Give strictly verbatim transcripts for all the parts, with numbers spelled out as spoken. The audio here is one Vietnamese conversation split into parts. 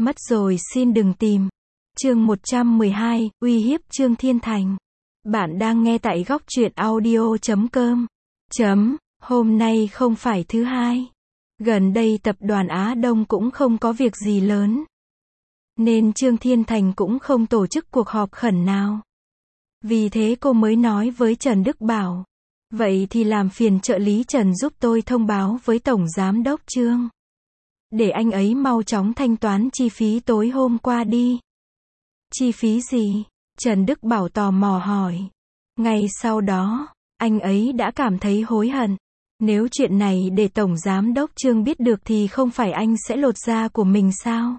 Mất rồi xin đừng tìm. Chương một trăm mười hai, uy hiếp Trương Thiên Thành. Bạn đang nghe tại góc truyện audio chấm com. Chấm, hôm nay không phải thứ hai. Gần đây tập đoàn Á Đông cũng không có việc gì lớn. Nên Trương Thiên Thành cũng không tổ chức cuộc họp khẩn nào. Vì thế cô mới nói với Trần Đức Bảo. Vậy thì làm phiền trợ lý Trần giúp tôi thông báo với Tổng Giám đốc Trương. Để anh ấy mau chóng thanh toán chi phí tối hôm qua đi. Chi phí gì? Trần Đức Bảo tò mò hỏi. Ngay sau đó, anh ấy đã cảm thấy hối hận. Nếu chuyện này để Tổng Giám đốc Trương biết được thì không phải anh sẽ lột da của mình sao?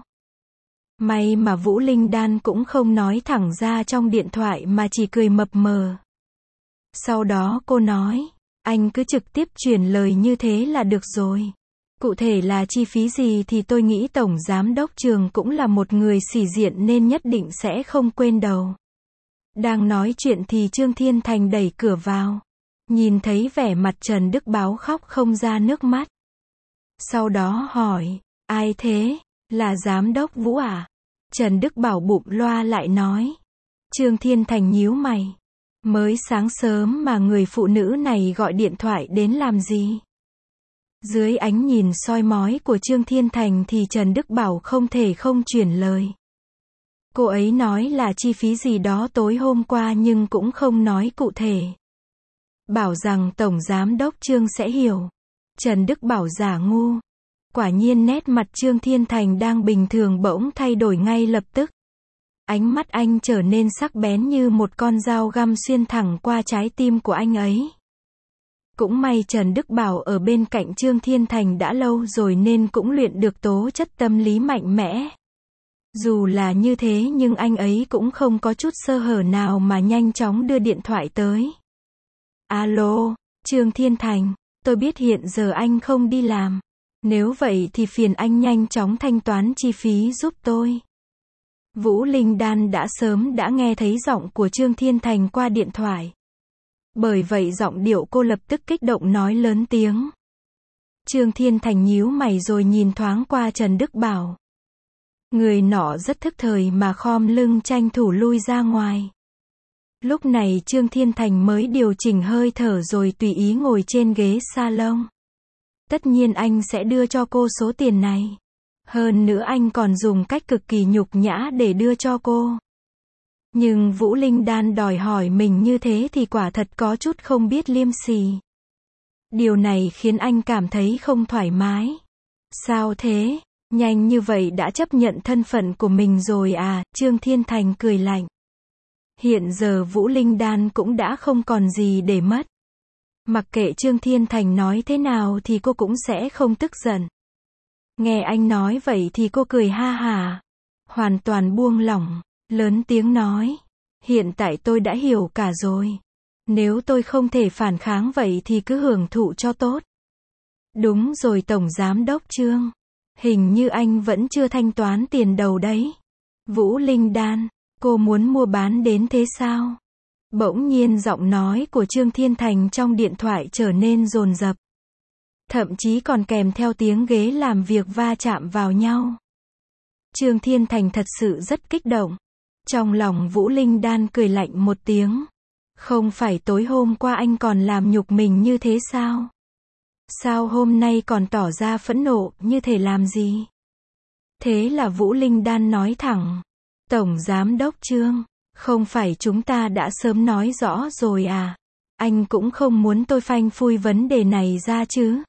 May mà Vũ Linh Đan cũng không nói thẳng ra trong điện thoại mà chỉ cười mập mờ. Sau đó cô nói, anh cứ trực tiếp truyền lời như thế là được rồi. Cụ thể là chi phí gì thì tôi nghĩ Tổng Giám đốc Trương cũng là một người sĩ diện nên nhất định sẽ không quên đâu. Đang nói chuyện thì Trương Thiên Thành đẩy cửa vào. Nhìn thấy vẻ mặt Trần Đức Bảo khóc không ra nước mắt. Sau đó hỏi, ai thế? Là Giám đốc Vũ à? Trần Đức Bảo bụm loa lại nói. Trương Thiên Thành nhíu mày. Mới sáng sớm mà người phụ nữ này gọi điện thoại đến làm gì? Dưới ánh nhìn soi mói của Trương Thiên Thành thì Trần Đức Bảo không thể không chuyển lời. Cô ấy nói là chi phí gì đó tối hôm qua nhưng cũng không nói cụ thể. Bảo rằng Tổng Giám đốc Trương sẽ hiểu. Trần Đức Bảo giả ngu. Quả nhiên nét mặt Trương Thiên Thành đang bình thường bỗng thay đổi ngay lập tức. Ánh mắt anh trở nên sắc bén như một con dao găm xuyên thẳng qua trái tim của anh ấy. Cũng may Trần Đức Bảo ở bên cạnh Trương Thiên Thành đã lâu rồi nên cũng luyện được tố chất tâm lý mạnh mẽ. Dù là như thế nhưng anh ấy cũng không có chút sơ hở nào mà nhanh chóng đưa điện thoại tới. Alo, Trương Thiên Thành, tôi biết hiện giờ anh không đi làm. Nếu vậy thì phiền anh nhanh chóng thanh toán chi phí giúp tôi. Vũ Linh Đan đã sớm đã nghe thấy giọng của Trương Thiên Thành qua điện thoại. Bởi vậy giọng điệu cô lập tức kích động nói lớn tiếng. Trương Thiên Thành nhíu mày rồi nhìn thoáng qua Trần Đức Bảo. Người nọ rất thức thời mà khom lưng tranh thủ lui ra ngoài. Lúc này Trương Thiên Thành mới điều chỉnh hơi thở rồi tùy ý ngồi trên ghế salon. Tất nhiên anh sẽ đưa cho cô số tiền này. Hơn nữa anh còn dùng cách cực kỳ nhục nhã để đưa cho cô. Nhưng Vũ Linh Đan đòi hỏi mình như thế thì quả thật có chút không biết liêm sỉ. Điều này khiến anh cảm thấy không thoải mái. Sao thế? Nhanh như vậy đã chấp nhận thân phận của mình rồi à? Trương Thiên Thành cười lạnh. Hiện giờ Vũ Linh Đan cũng đã không còn gì để mất. Mặc kệ Trương Thiên Thành nói thế nào thì cô cũng sẽ không tức giận. Nghe anh nói vậy thì cô cười ha hả. Hoàn toàn buông lỏng, lớn tiếng nói. Hiện tại tôi đã hiểu cả rồi. Nếu tôi không thể phản kháng vậy thì cứ hưởng thụ cho tốt. Đúng rồi Tổng Giám đốc Trương. Hình như anh vẫn chưa thanh toán tiền đầu đấy. Vũ Linh Đan, cô muốn mua bán đến thế sao? Bỗng nhiên giọng nói của Trương Thiên Thành trong điện thoại trở nên dồn dập. Thậm chí còn kèm theo tiếng ghế làm việc va chạm vào nhau. Trương Thiên Thành thật sự rất kích động. Trong lòng Vũ Linh Đan cười lạnh một tiếng. Không phải tối hôm qua anh còn làm nhục mình như thế sao? Sao hôm nay còn tỏ ra phẫn nộ như thể làm gì? Thế là Vũ Linh Đan nói thẳng. Tổng Giám đốc Trương, không phải chúng ta đã sớm nói rõ rồi à? Anh cũng không muốn tôi phanh phui vấn đề này ra chứ?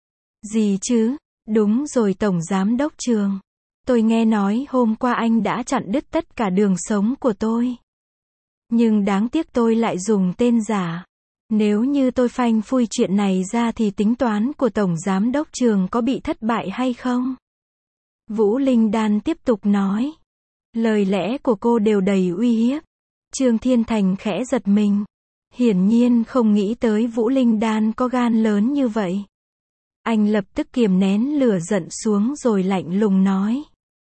Gì chứ? Đúng rồi Tổng Giám đốc Trương. Tôi nghe nói hôm qua anh đã chặn đứt tất cả đường sống của tôi. Nhưng đáng tiếc tôi lại dùng tên giả. Nếu như tôi phanh phui chuyện này ra thì tính toán của Tổng Giám đốc Trương có bị thất bại hay không? Vũ Linh Đan tiếp tục nói. Lời lẽ của cô đều đầy uy hiếp. Trương Thiên Thành khẽ giật mình. Hiển nhiên không nghĩ tới Vũ Linh Đan có gan lớn như vậy. Anh lập tức kiềm nén lửa giận xuống rồi lạnh lùng nói.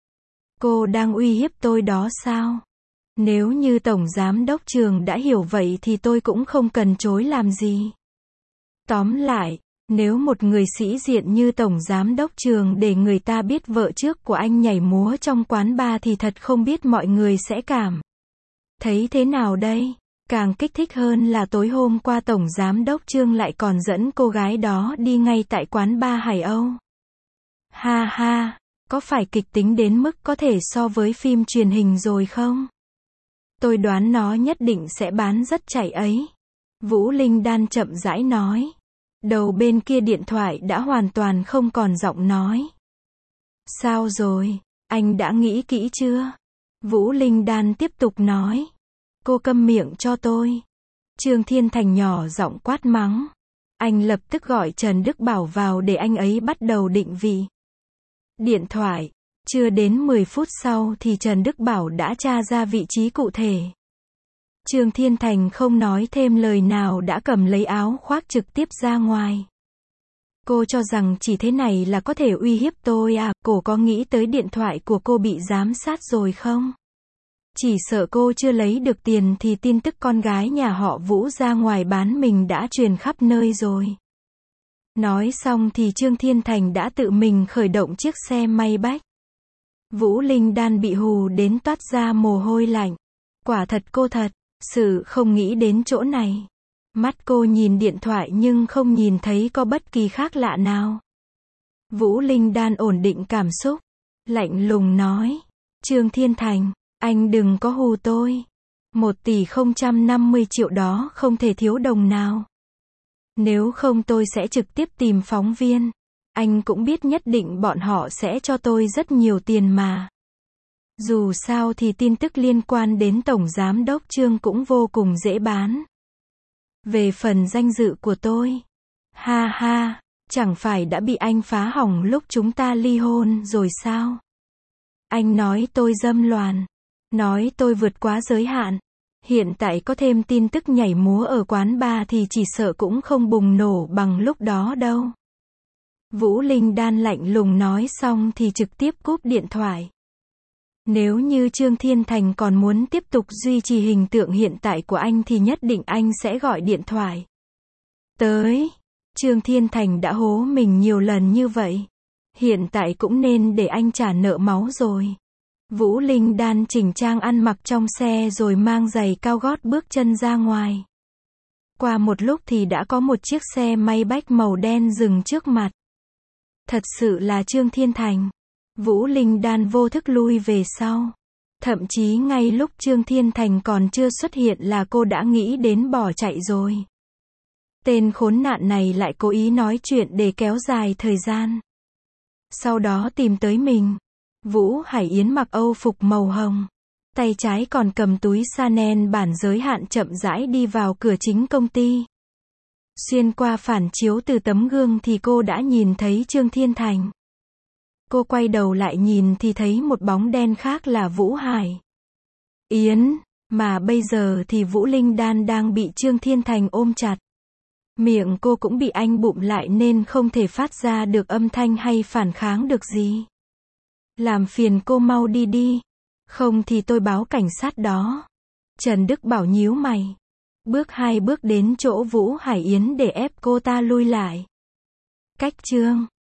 Cô đang uy hiếp tôi đó sao? Nếu như Tổng Giám đốc Trương đã hiểu vậy thì tôi cũng không cần chối làm gì. Tóm lại, Nếu một người sĩ diện như tổng giám đốc trường để người ta biết vợ trước của anh nhảy múa trong quán bar thì thật không biết mọi người sẽ cảm thấy thế nào đây. Càng kích thích hơn là tối hôm qua tổng giám đốc Trương lại còn dẫn cô gái đó đi ngay tại quán bar Hải Âu. Ha ha, có phải kịch tính đến mức có thể so với phim truyền hình rồi không? Tôi đoán nó nhất định sẽ bán rất chạy ấy. Vũ Linh Đan chậm rãi nói. Đầu bên kia điện thoại đã hoàn toàn không còn giọng nói. Sao rồi? Anh đã nghĩ kỹ chưa? Vũ Linh Đan tiếp tục nói. Cô câm miệng cho tôi. Trương Thiên Thành nhỏ giọng quát mắng. Anh lập tức gọi Trần Đức Bảo vào để anh ấy bắt đầu định vị điện thoại. Chưa đến mười phút sau thì Trần Đức Bảo đã tra ra vị trí cụ thể. Trương Thiên Thành không nói thêm lời nào đã cầm lấy áo khoác trực tiếp ra ngoài. Cô cho rằng chỉ thế này là có thể uy hiếp tôi à? Cô có nghĩ tới điện thoại của cô bị giám sát rồi không? Chỉ sợ cô chưa lấy được tiền thì tin tức con gái nhà họ Vũ ra ngoài bán mình đã truyền khắp nơi rồi. Nói xong thì Trương Thiên Thành đã tự mình khởi động chiếc xe may bách. Vũ Linh Đan bị hù đến toát ra mồ hôi lạnh. Quả thật cô thật sự không nghĩ đến chỗ này. Mắt cô nhìn điện thoại nhưng không nhìn thấy có bất kỳ khác lạ nào. Vũ Linh Đan ổn định cảm xúc, lạnh lùng nói. Trương Thiên Thành, anh đừng có hù tôi. Một tỷ không trăm năm mươi triệu đó không thể thiếu đồng nào. Nếu không tôi sẽ trực tiếp tìm phóng viên. Anh cũng biết nhất định bọn họ sẽ cho tôi rất nhiều tiền mà. Dù sao thì tin tức liên quan đến Tổng Giám đốc Trương cũng vô cùng dễ bán. Về phần danh dự của tôi, ha ha, chẳng phải đã bị anh phá hỏng lúc chúng ta ly hôn rồi sao? Anh nói tôi dâm loạn, nói tôi vượt quá giới hạn. Hiện tại có thêm tin tức nhảy múa ở quán bar thì chỉ sợ cũng không bùng nổ bằng lúc đó đâu. Vũ Linh Đan lạnh lùng nói xong thì trực tiếp cúp điện thoại. Nếu như Trương Thiên Thành còn muốn tiếp tục duy trì hình tượng hiện tại của anh thì nhất định anh sẽ gọi điện thoại tới. Trương Thiên Thành đã hố mình nhiều lần như vậy. Hiện tại cũng nên để anh trả nợ máu rồi. Vũ Linh Đan chỉnh trang ăn mặc trong xe rồi mang giày cao gót bước chân ra ngoài. Qua một lúc thì đã có một chiếc xe may bách màu đen dừng trước mặt. Thật sự là Trương Thiên Thành. Vũ Linh Đan vô thức lui về sau. Thậm chí ngay lúc Trương Thiên Thành còn chưa xuất hiện là cô đã nghĩ đến bỏ chạy rồi. Tên khốn nạn này lại cố ý nói chuyện để kéo dài thời gian. Sau đó tìm tới mình. Vũ Hải Yến mặc Âu phục màu hồng. Tay trái còn cầm túi Chanel bản giới hạn chậm rãi đi vào cửa chính công ty. Xuyên qua phản chiếu từ tấm gương thì cô đã nhìn thấy Trương Thiên Thành. Cô quay đầu lại nhìn thì thấy một bóng đen khác là Vũ Hải Yến, mà bây giờ thì Vũ Linh Đan đang bị Trương Thiên Thành ôm chặt. Miệng cô cũng bị anh bụm lại nên không thể phát ra được âm thanh hay phản kháng được gì. Làm phiền cô mau đi đi, không thì tôi báo cảnh sát đó. Trần Đức Bảo nhíu mày. Bước hai bước đến chỗ Vũ Hải Yến để ép cô ta lui lại. Cách Trương